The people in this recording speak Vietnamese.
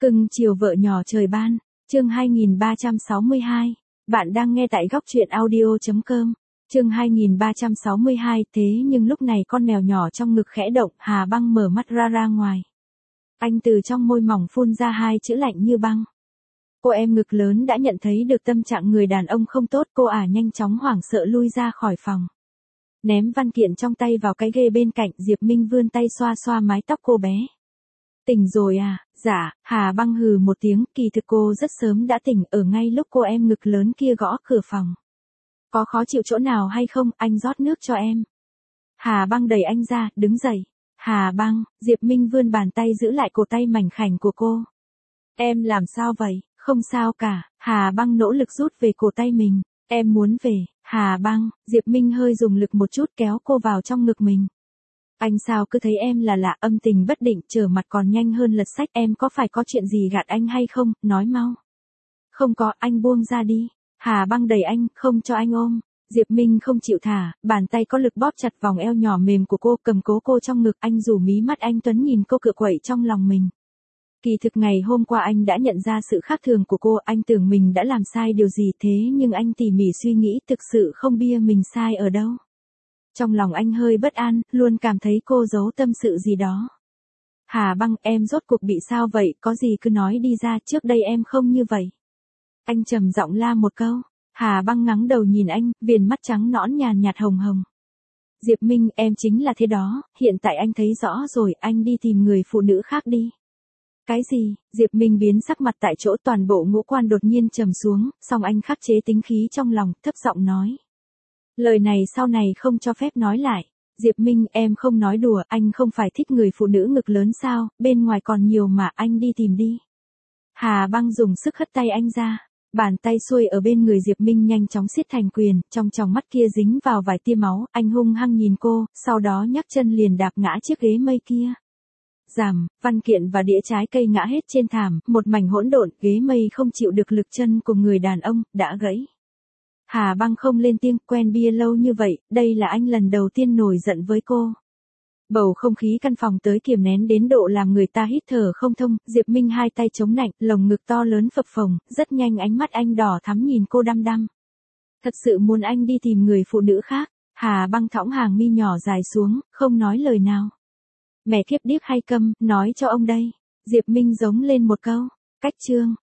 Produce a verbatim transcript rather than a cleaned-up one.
Cưng chiều vợ nhỏ trời ban, chương hai nghìn ba trăm sáu mươi hai. Bạn đang nghe tại góc truyện audio.com. Chương hai nghìn ba trăm sáu mươi hai, thế nhưng lúc này con mèo nhỏ trong ngực khẽ động, Hà Băng mở mắt ra ra ngoài. Anh từ trong môi mỏng phun ra hai chữ lạnh như băng. Cô em ngực lớn đã nhận thấy được tâm trạng người đàn ông không tốt, cô ả nhanh chóng hoảng sợ lui ra khỏi phòng. Ném văn kiện trong tay vào cái ghê bên cạnh, Diệp Minh vươn tay xoa xoa mái tóc cô bé. Tỉnh rồi à? Dạ, Hà Băng hừ một tiếng, kỳ thực cô rất sớm đã tỉnh, ở ngay lúc cô em ngực lớn kia gõ cửa phòng. Có khó chịu chỗ nào hay không, anh rót nước cho em. Hà Băng đẩy anh ra, đứng dậy. Hà Băng, Diệp Minh vươn bàn tay giữ lại cổ tay mảnh khảnh của cô. Em làm sao vậy? Không sao cả, Hà Băng nỗ lực rút về cổ tay mình. Em muốn về, Hà Băng, Diệp Minh hơi dùng lực một chút kéo cô vào trong ngực mình. Anh sao cứ thấy em là lạ, âm tình bất định, trở mặt còn nhanh hơn lật sách, em có phải có chuyện gì gạt anh hay không, nói mau. Không có, anh buông ra đi. Hà Băng đẩy anh, không cho anh ôm. Diệp Minh không chịu thả, bàn tay có lực bóp chặt vòng eo nhỏ mềm của cô, cầm cố cô trong ngực, anh rủ mí mắt anh Tuấn nhìn cô cựa quậy trong lòng mình. Kỳ thực ngày hôm qua anh đã nhận ra sự khác thường của cô, anh tưởng mình đã làm sai điều gì, thế nhưng anh tỉ mỉ suy nghĩ, thực sự không bia mình sai ở đâu. Trong lòng anh hơi bất an, luôn cảm thấy cô giấu tâm sự gì đó. Hà Băng, em rốt cuộc bị sao vậy, có gì cứ nói đi ra, trước đây em không như vậy. Anh trầm giọng la một câu. Hà Băng ngắng đầu nhìn anh, viền mắt trắng nõn nhàn nhạt hồng hồng. Diệp Minh, em chính là thế đó, hiện tại anh thấy rõ rồi, anh đi tìm người phụ nữ khác đi. Cái gì? Diệp Minh biến sắc mặt tại chỗ, toàn bộ ngũ quan đột nhiên trầm xuống, song anh khắc chế tính khí trong lòng, thấp giọng nói. Lời này sau này không cho phép nói lại. Diệp Minh, em không nói đùa, anh không phải thích người phụ nữ ngực lớn sao, bên ngoài còn nhiều mà, anh đi tìm đi. Hà Băng dùng sức hất tay anh ra. Bàn tay xuôi ở bên người Diệp Minh nhanh chóng siết thành quyền, trong tròng mắt kia dính vào vài tia máu, anh hung hăng nhìn cô, sau đó nhấc chân liền đạp ngã chiếc ghế mây kia. Ràm, văn kiện và đĩa trái cây ngã hết trên thảm, một mảnh hỗn độn, ghế mây không chịu được lực chân của người đàn ông, đã gãy. Hà Băng không lên tiếng, quen bia lâu như vậy, đây là anh lần đầu tiên nổi giận với cô. Bầu không khí căn phòng tới kiềm nén đến độ làm người ta hít thở không thông, Diệp Minh hai tay chống nạnh, lồng ngực to lớn phập phồng, rất nhanh ánh mắt anh đỏ thắm nhìn cô đăm đăm. Thật sự muốn anh đi tìm người phụ nữ khác. Hà Băng thõng hàng mi nhỏ dài xuống, không nói lời nào. Mẹ kiếp điếc hay câm, nói cho ông đây. Diệp Minh giống lên một câu. Cách chương.